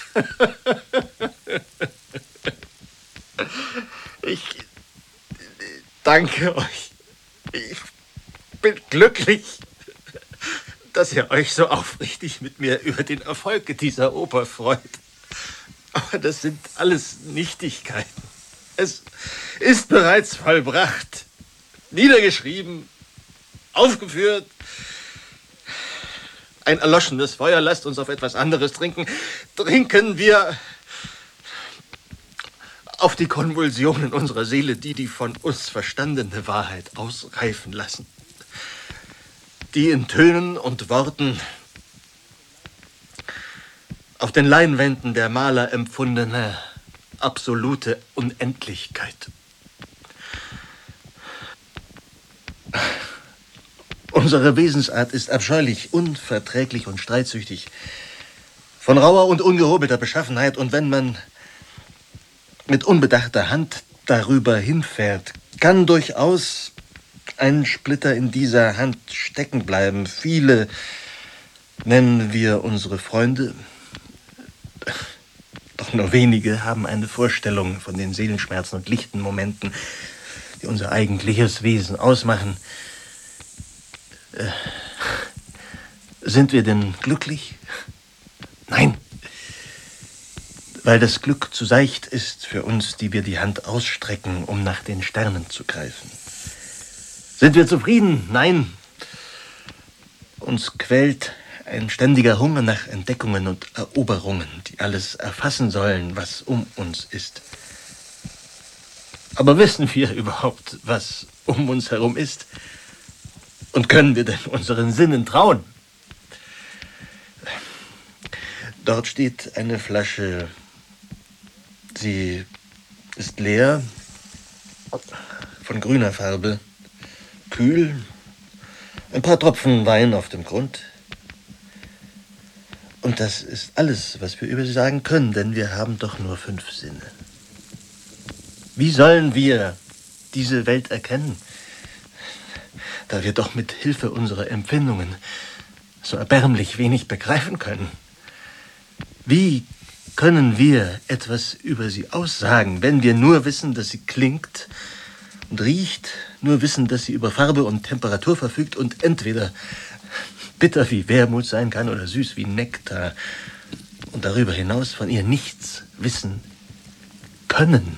K: Ich danke euch. Ich bin glücklich, dass ihr euch so aufrichtig mit mir über den Erfolg dieser Oper freut. Aber das sind alles Nichtigkeiten. Es ist bereits vollbracht, niedergeschrieben, aufgeführt. Ein erloschenes Feuer, lasst uns auf etwas anderes trinken. Trinken wir auf die Konvulsionen unserer Seele, die die von uns verstandene Wahrheit ausreifen lassen. Die in Tönen und Worten auf den Leinwänden der Maler empfundene absolute Unendlichkeit. Unsere Wesensart ist abscheulich, unverträglich und streitsüchtig, von rauer und ungehobelter Beschaffenheit, und wenn man mit unbedachter Hand darüber hinfährt, kann durchaus ein Splitter in dieser Hand stecken bleiben. Viele nennen wir unsere Freunde, doch nur wenige haben eine Vorstellung von den Seelenschmerzen und lichten Momenten, die unser eigentliches Wesen ausmachen. Sind wir denn glücklich? Nein. Weil das Glück zu seicht ist für uns, die wir die Hand ausstrecken, um nach den Sternen zu greifen. Sind wir zufrieden? Nein. Uns quält ein ständiger Hunger nach Entdeckungen und Eroberungen, die alles erfassen sollen, was um uns ist. Aber wissen wir überhaupt, was um uns herum ist? Und können wir denn unseren Sinnen trauen? Dort steht eine Flasche. Sie ist leer, von grüner Farbe, kühl, ein paar Tropfen Wein auf dem Grund. Und das ist alles, was wir über sie sagen können, denn wir haben doch nur 5 Sinne. Wie sollen wir diese Welt erkennen, da wir doch mit Hilfe unserer Empfindungen so erbärmlich wenig begreifen können? Wie können wir etwas über sie aussagen, wenn wir nur wissen, dass sie klingt und riecht, nur wissen, dass sie über Farbe und Temperatur verfügt und entweder bitter wie Wermut sein kann oder süß wie Nektar und darüber hinaus von ihr nichts wissen können?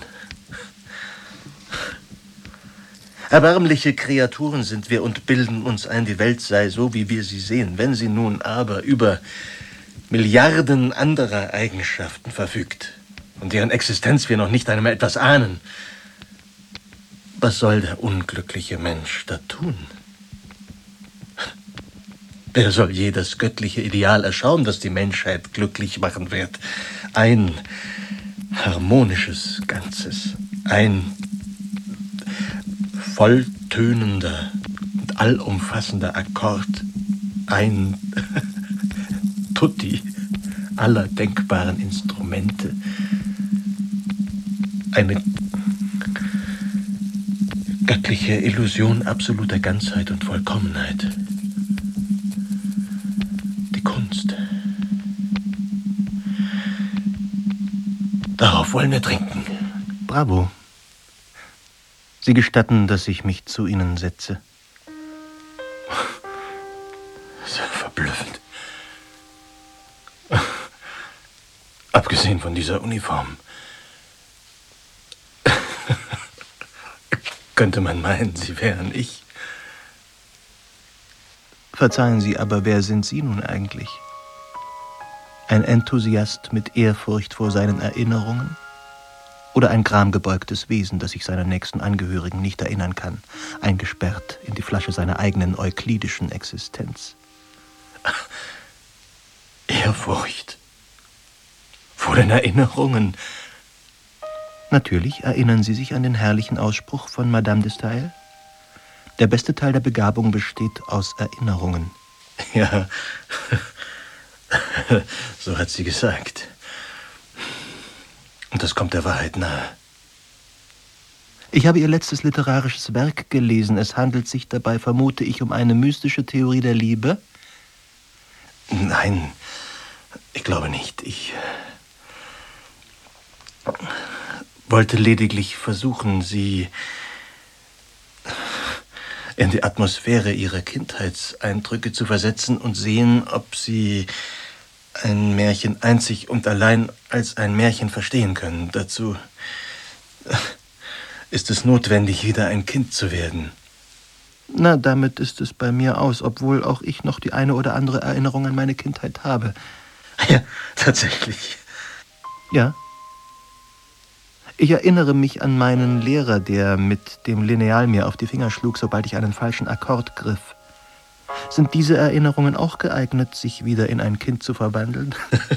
K: Erbärmliche Kreaturen sind wir und bilden uns ein, die Welt sei so, wie wir sie sehen. Wenn sie nun aber über Milliarden anderer Eigenschaften verfügt und deren Existenz wir noch nicht einmal etwas ahnen, was soll der unglückliche Mensch da tun? Wer soll je das göttliche Ideal erschauen, das die Menschheit glücklich machen wird? Ein harmonisches Ganzes, ein volltönender und allumfassender Akkord, ein Tutti aller denkbaren Instrumente, eine göttliche Illusion absoluter Ganzheit und Vollkommenheit. Die Kunst. Darauf wollen wir trinken. Bravo. Sie gestatten, dass ich mich zu Ihnen setze. Sehr verblüffend. Abgesehen von dieser Uniform. Könnte man meinen, Sie wären ich. Verzeihen Sie, aber wer sind Sie nun eigentlich? Ein Enthusiast mit Ehrfurcht vor seinen Erinnerungen? Oder ein gramgebeugtes Wesen, das sich seiner nächsten Angehörigen nicht erinnern kann, eingesperrt in die Flasche seiner eigenen euklidischen Existenz? Ehrfurcht vor den Erinnerungen. Natürlich erinnern Sie sich an den herrlichen Ausspruch von Madame de Staël. Der beste Teil der Begabung besteht aus Erinnerungen. Ja, so hat sie gesagt. Und das kommt der Wahrheit nahe. Ich habe Ihr letztes literarisches Werk gelesen. Es handelt sich dabei, vermute ich, um eine mystische Theorie der Liebe? Nein, ich glaube nicht. Ich wollte lediglich versuchen, Sie in die Atmosphäre Ihrer Kindheitseindrücke zu versetzen und sehen, ob Sie ein Märchen einzig und allein als ein Märchen verstehen können. Dazu ist es notwendig, wieder ein Kind zu werden. Na, damit ist es bei mir aus, obwohl auch ich noch die eine oder andere Erinnerung an meine Kindheit habe. Ja, tatsächlich. Ja. Ich erinnere mich an meinen Lehrer, der mit dem Lineal mir auf die Finger schlug, sobald ich einen falschen Akkord griff. Sind diese Erinnerungen auch geeignet, sich wieder in ein Kind zu verwandeln?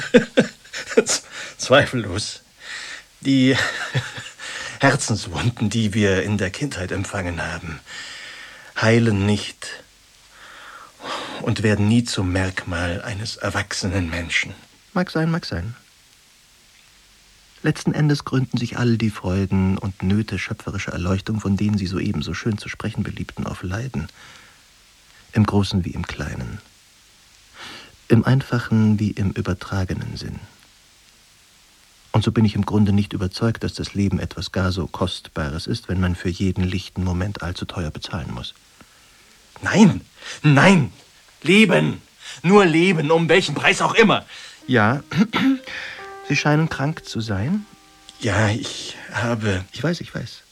K: Zweifellos. Die Herzenswunden, die wir in der Kindheit empfangen haben, heilen nicht und werden nie zum Merkmal eines erwachsenen Menschen. Mag sein, mag sein. Letzten Endes gründen sich all die Freuden und Nöte schöpferischer Erleuchtung, von denen Sie soeben so schön zu sprechen beliebten, auf Leiden. Im Großen wie im Kleinen. Im einfachen wie im übertragenen Sinn. Und so bin ich im Grunde nicht überzeugt, dass das Leben etwas gar so Kostbares ist, wenn man für jeden lichten Moment allzu teuer bezahlen muss. Nein, nein, Leben, nur Leben, um welchen Preis auch immer. Ja, Sie scheinen krank zu sein. Ja, ich habe... Ich weiß.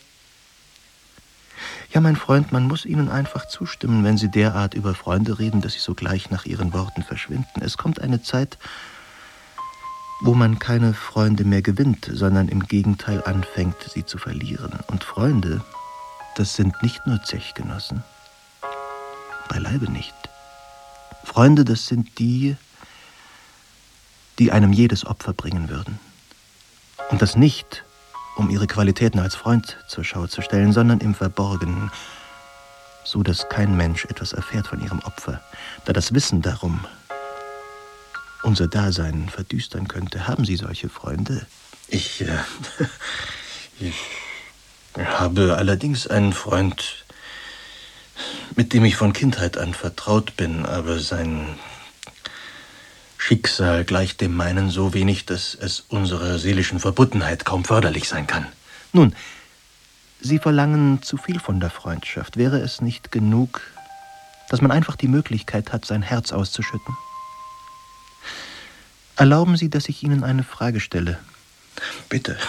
K: Ja, mein Freund, man muss Ihnen einfach zustimmen, wenn Sie derart über Freunde reden, dass sie sogleich nach Ihren Worten verschwinden. Es kommt eine Zeit, wo man keine Freunde mehr gewinnt, sondern im Gegenteil anfängt, sie zu verlieren. Und Freunde, das sind nicht nur Zechgenossen. Beileibe nicht. Freunde, das sind die, die einem jedes Opfer bringen würden. Und das nicht, um ihre Qualitäten als Freund zur Schau zu stellen, sondern im Verborgenen, so dass kein Mensch etwas erfährt von ihrem Opfer, da das Wissen darum unser Dasein verdüstern könnte. Haben Sie solche Freunde? Ich habe allerdings einen Freund, mit dem ich von Kindheit an vertraut bin, aber sein Schicksal gleicht dem meinen so wenig, dass es unserer seelischen Verbundenheit kaum förderlich sein kann. Nun, Sie verlangen zu viel von der Freundschaft. Wäre es nicht genug, dass man einfach die Möglichkeit hat, sein Herz auszuschütten? Erlauben Sie, dass ich Ihnen eine Frage stelle. Bitte.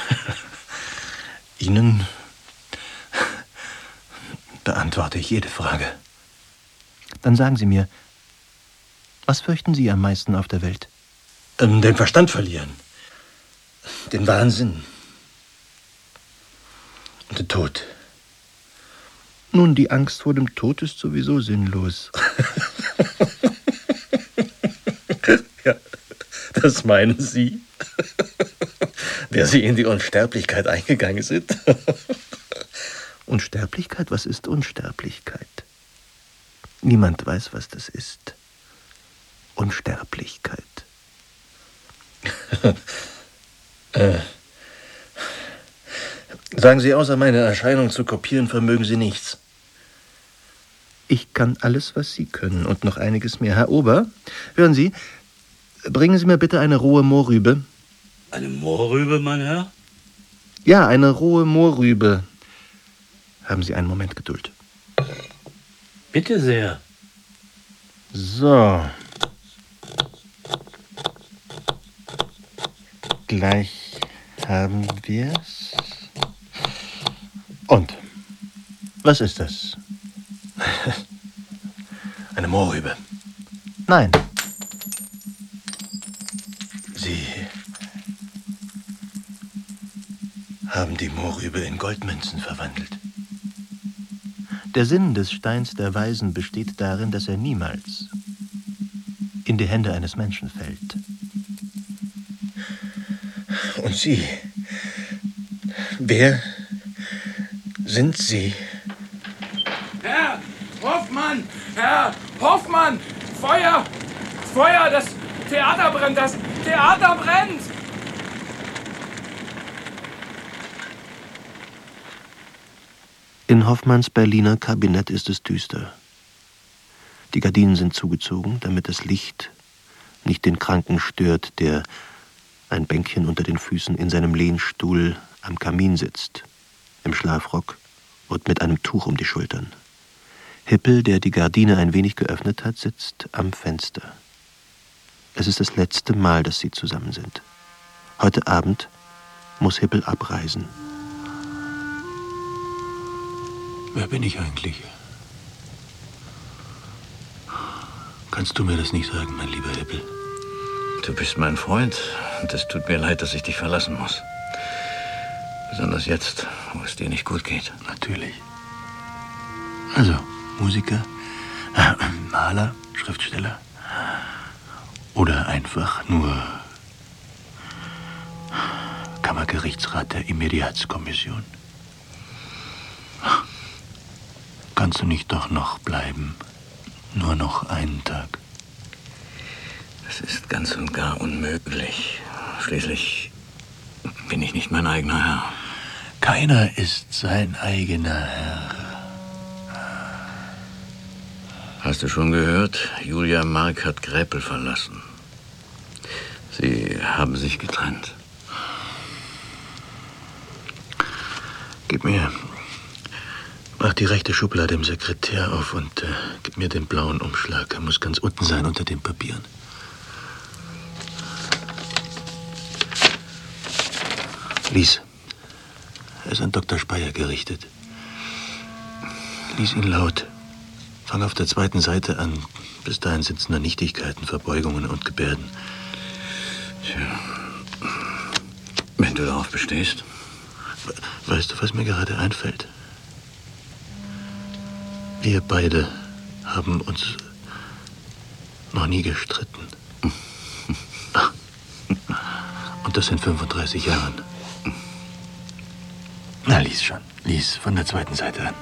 K: Ihnen beantworte ich jede Frage. Dann sagen Sie mir, was fürchten Sie am meisten auf der Welt? Den Verstand verlieren. Den Wahnsinn. Und den Tod. Nun, die Angst vor dem Tod ist sowieso sinnlos. Ja, das meinen Sie? Der Sie in die Unsterblichkeit eingegangen sind? Unsterblichkeit? Was ist Unsterblichkeit? Niemand weiß, was das ist. Unsterblichkeit. Sagen Sie, außer meine Erscheinung zu kopieren, vermögen Sie nichts. Ich kann alles, was Sie können und noch einiges mehr. Herr Ober, hören Sie, bringen Sie mir bitte eine rohe Mohrrübe.
E: Eine Mohrrübe, mein Herr?
K: Ja, eine rohe Mohrrübe. Haben Sie einen Moment Geduld.
E: Bitte sehr.
K: So. Gleich haben wir's. Und? Was ist das? Eine Mohrrübe. Nein. Sie haben die Mohrrübe in Goldmünzen verwandelt. Der Sinn des Steins der Weisen besteht darin, dass er niemals in die Hände eines Menschen fällt. Und Sie? Wer sind Sie?
M: Herr Hoffmann! Herr Hoffmann! Feuer! Feuer! Das Theater brennt! Das Theater brennt!
B: In Hoffmanns Berliner Kabinett ist es düster. Die Gardinen sind zugezogen, damit das Licht nicht den Kranken stört, der, ein Bänkchen unter den Füßen, in seinem Lehnstuhl am Kamin sitzt, im Schlafrock und mit einem Tuch um die Schultern. Hippel, der die Gardine ein wenig geöffnet hat, sitzt am Fenster. Es ist das letzte Mal, dass sie zusammen sind. Heute Abend muss Hippel abreisen.
C: Wer bin ich eigentlich? Kannst du mir das nicht sagen, mein lieber Hippel?
N: Du bist mein Freund und es tut mir leid, dass ich dich verlassen muss. Besonders jetzt, wo es dir nicht gut geht.
C: Natürlich. Also, Musiker, Maler, Schriftsteller oder einfach nur Kammergerichtsrat der Immediatskommission. Kannst du nicht doch noch bleiben? Nur noch einen Tag.
N: Es ist ganz und gar unmöglich. Schließlich bin ich nicht mein eigener Herr.
C: Keiner ist sein eigener Herr.
N: Hast du schon gehört? Julia Mark hat Gräpel verlassen. Sie haben sich getrennt.
C: Mach die rechte Schublade im Sekretär auf und gib mir den blauen Umschlag. Er muss ganz unten sein, unter den Papieren. Lies. Er ist an Dr. Speyer gerichtet. Lies ihn laut. Fang auf der zweiten Seite an. Bis dahin sind es nur Nichtigkeiten, Verbeugungen und Gebärden.
N: Tja. Wenn du darauf bestehst.
C: Weißt du, was mir gerade einfällt? Wir beide haben uns noch nie gestritten. Und das in 35 Jahren. Na, lies schon. Lies von der zweiten Seite an.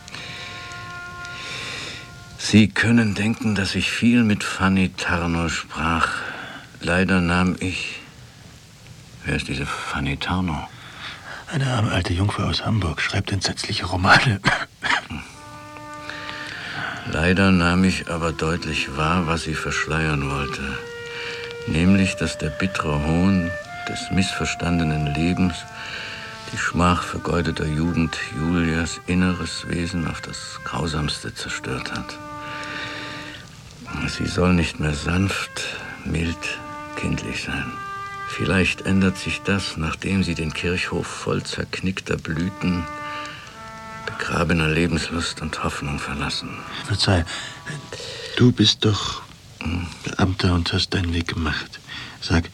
N: Sie können denken, dass ich viel mit Fanny Tarnow sprach. Leider nahm ich... Wer ist diese Fanny Tarnow?
C: Eine arme alte Jungfer aus Hamburg, schreibt entsetzliche Romane.
N: Leider nahm ich aber deutlich wahr, was sie verschleiern wollte. Nämlich, dass der bittere Hohn des missverstandenen Lebens, die Schmach vergeudeter Jugend Julias inneres Wesen auf das Grausamste zerstört hat. Sie soll nicht mehr sanft, mild, kindlich sein. Vielleicht ändert sich das, nachdem sie den Kirchhof voll zerknickter Blüten, begrabener Lebenslust und Hoffnung verlassen.
C: Verzeih, du bist doch Beamter und hast deinen Weg gemacht. Sag,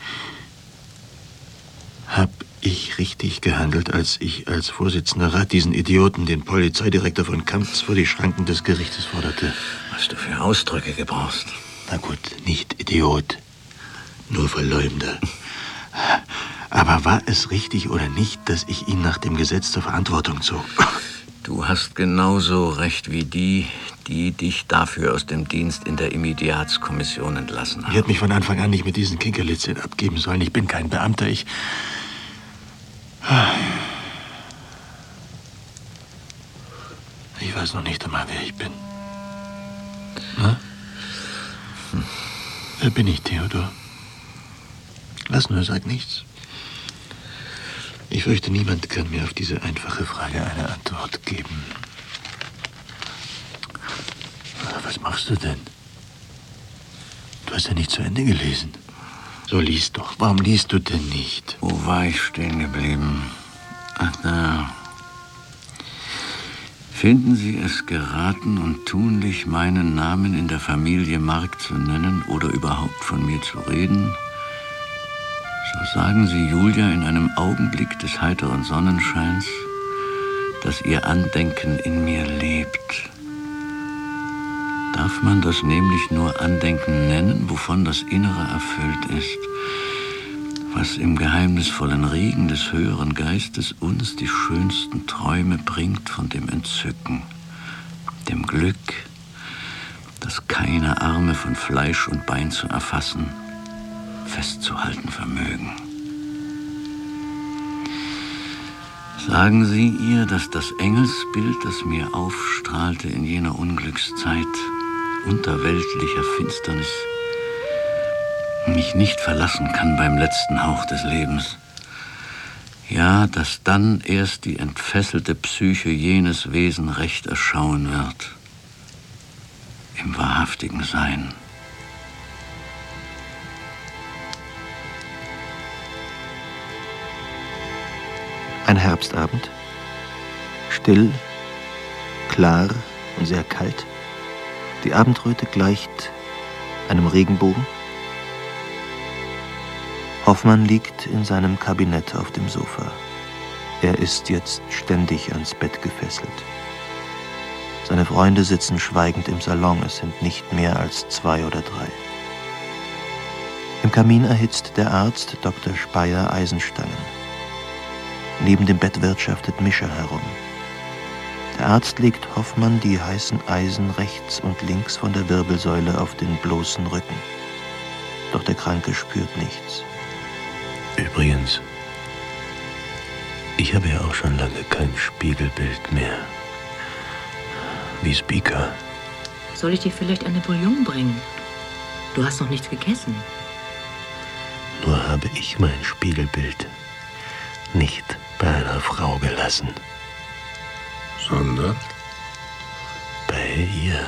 C: hab ich richtig gehandelt, als ich als Vorsitzender Rat diesen Idioten, den Polizeidirektor von Kamps, vor die Schranken des Gerichtes forderte?
N: Was du für Ausdrücke gebrauchst.
C: Na gut, nicht Idiot, nur Verleumder. Aber war es richtig oder nicht, dass ich ihn nach dem Gesetz zur Verantwortung zog?
N: Du hast genauso recht wie die dich dafür aus dem Dienst in der Immediatskommission entlassen haben.
C: Ich hätte mich von Anfang an nicht mit diesen Kinkerlitzchen abgeben sollen. Ich bin kein Beamter, Ich weiß noch nicht einmal, wer ich bin. Na? Wer bin ich, Theodor? Lass nur, sag nichts. Ich fürchte, niemand kann mir auf diese einfache Frage eine Antwort geben. Was machst du denn? Du hast ja nicht zu Ende gelesen. So, lies doch. Warum liest du denn nicht?
N: Wo war ich stehen geblieben? Ach, da. Finden Sie es geraten und tunlich, meinen Namen in der Familie Mark zu nennen oder überhaupt von mir zu reden? So sagen Sie Julia in einem Augenblick des heiteren Sonnenscheins, dass Ihr Andenken in mir lebt. Darf man das nämlich nur Andenken nennen, wovon das Innere erfüllt ist, was im geheimnisvollen Regen des höheren Geistes uns die schönsten Träume bringt von dem Entzücken, dem Glück, das keine Arme von Fleisch und Bein zu erfassen, festzuhalten vermögen. Sagen Sie ihr, dass das Engelsbild, das mir aufstrahlte in jener Unglückszeit unter weltlicher Finsternis, mich nicht verlassen kann beim letzten Hauch des Lebens. Ja, dass dann erst die entfesselte Psyche jenes Wesen recht erschauen wird, im wahrhaftigen Sein.
B: Ein Herbstabend, still, klar und sehr kalt. Die Abendröte gleicht einem Regenbogen. Hoffmann liegt in seinem Kabinett auf dem Sofa. Er ist jetzt ständig ans Bett gefesselt. Seine Freunde sitzen schweigend im Salon. Es sind nicht mehr als 2 oder 3. Im Kamin erhitzt der Arzt Dr. Speyer Eisenstangen. Neben dem Bett wirtschaftet Mischa herum. Der Arzt legt Hoffmann die heißen Eisen rechts und links von der Wirbelsäule auf den bloßen Rücken. Doch der Kranke spürt nichts.
J: Übrigens, ich habe ja auch schon lange kein Spiegelbild mehr. Wie Speaker.
I: Soll ich dir vielleicht eine Bouillon bringen? Du hast noch nichts gegessen.
J: Nur habe ich mein Spiegelbild nicht bei einer Frau gelassen.
H: Sondern?
J: Bei ihr.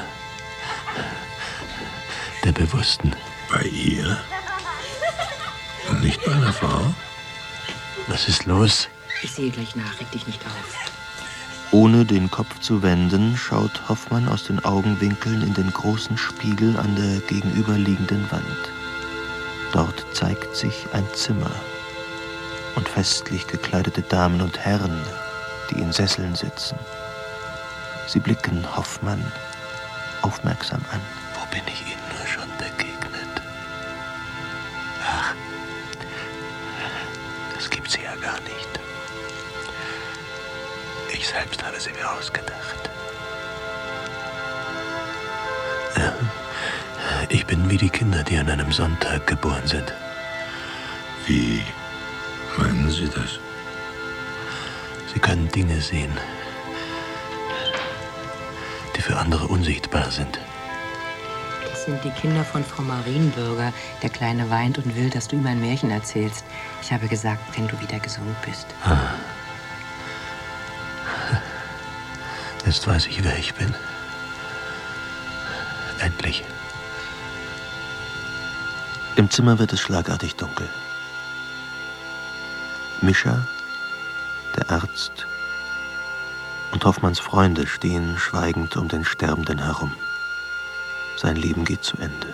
J: Der Bewussten.
H: Bei ihr? Und nicht bei einer Frau?
J: Was ist los?
I: Ich sehe gleich nach, reg dich nicht auf.
B: Ohne den Kopf zu wenden, schaut Hoffmann aus den Augenwinkeln in den großen Spiegel an der gegenüberliegenden Wand. Dort zeigt sich ein Zimmer und festlich gekleidete Damen und Herren, die in Sesseln sitzen. Sie blicken Hoffmann aufmerksam an.
J: Wo bin ich Ihnen nur schon begegnet? Ach, das gibt sie ja gar nicht. Ich selbst habe sie mir ausgedacht. Ja, ich bin wie die Kinder, die an einem Sonntag geboren sind.
H: Wie meinen Sie das?
J: Sie können Dinge sehen, die für andere unsichtbar sind.
I: Das sind die Kinder von Frau Marienbürger. Der Kleine weint und will, dass du ihm ein Märchen erzählst. Ich habe gesagt, wenn du wieder gesund bist.
J: Ah. Jetzt weiß ich, wer ich bin. Endlich.
B: Im Zimmer wird es schlagartig dunkel. Mischa, der Arzt und Hoffmanns Freunde stehen schweigend um den Sterbenden herum. Sein Leben geht zu Ende.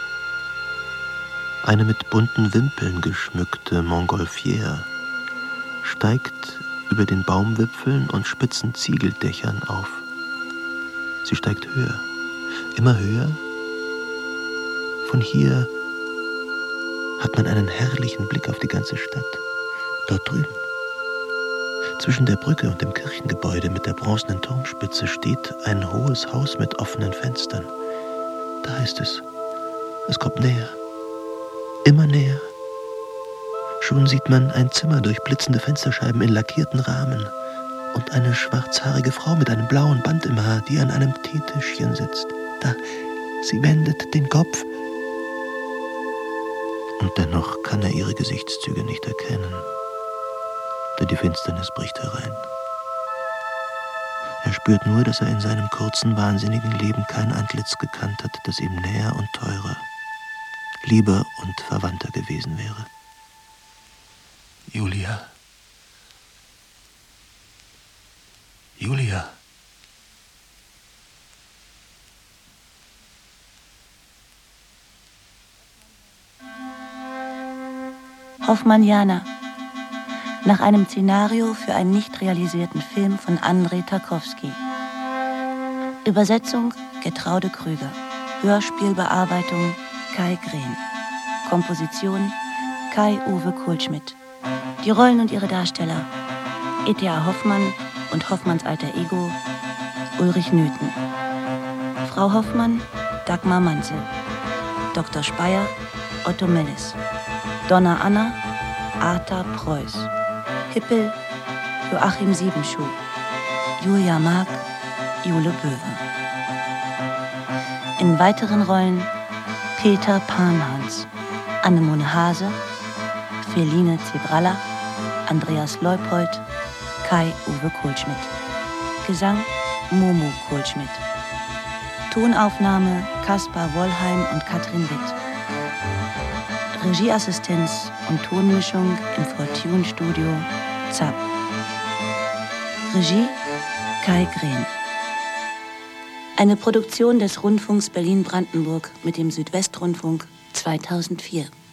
B: Eine mit bunten Wimpeln geschmückte Montgolfière steigt über den Baumwipfeln und spitzen Ziegeldächern auf. Sie steigt höher, immer höher. Von hier hat man einen herrlichen Blick auf die ganze Stadt. Dort drüben, zwischen der Brücke und dem Kirchengebäude mit der bronzenen Turmspitze, steht ein hohes Haus mit offenen Fenstern. Da ist es. Es kommt näher. Immer näher. Schon sieht man ein Zimmer durch blitzende Fensterscheiben in lackierten Rahmen und eine schwarzhaarige Frau mit einem blauen Band im Haar, die an einem Teetischchen sitzt. Da, sie wendet den Kopf. Und dennoch kann er ihre Gesichtszüge nicht erkennen, denn die Finsternis bricht herein. Er spürt nur, dass er in seinem kurzen, wahnsinnigen Leben kein Antlitz gekannt hat, das ihm näher und teurer, lieber und verwandter gewesen wäre.
J: Julia. Julia.
D: Hoffmanniana. Nach einem Szenario für einen nicht realisierten Film von André Tarkowski. Übersetzung Gertraude Krüger. Hörspielbearbeitung Kai Green. Komposition Kai-Uwe Kohlschmidt. Die Rollen und ihre Darsteller: E.T.A. Hoffmann und Hoffmanns alter Ego Ulrich Nüten. Frau Hoffmann Dagmar Manzel. Dr. Speyer Otto Mellis. Donna Anna Arta Preuß. Hippel Joachim Siebenschuh, Julia Mark, Jule Böwe. In weiteren Rollen Peter Panhans, Annemone Hase, Feline Zebralla, Andreas Leupold, Kai-Uwe Kohlschmidt. Gesang Momo Kohlschmidt. Tonaufnahme Kaspar Wollheim und Katrin Witt. Regieassistenz und Tonmischung im Fortune-Studio ZAP. Regie Kai Green. Eine Produktion des Rundfunks Berlin-Brandenburg mit dem Südwestrundfunk 2004.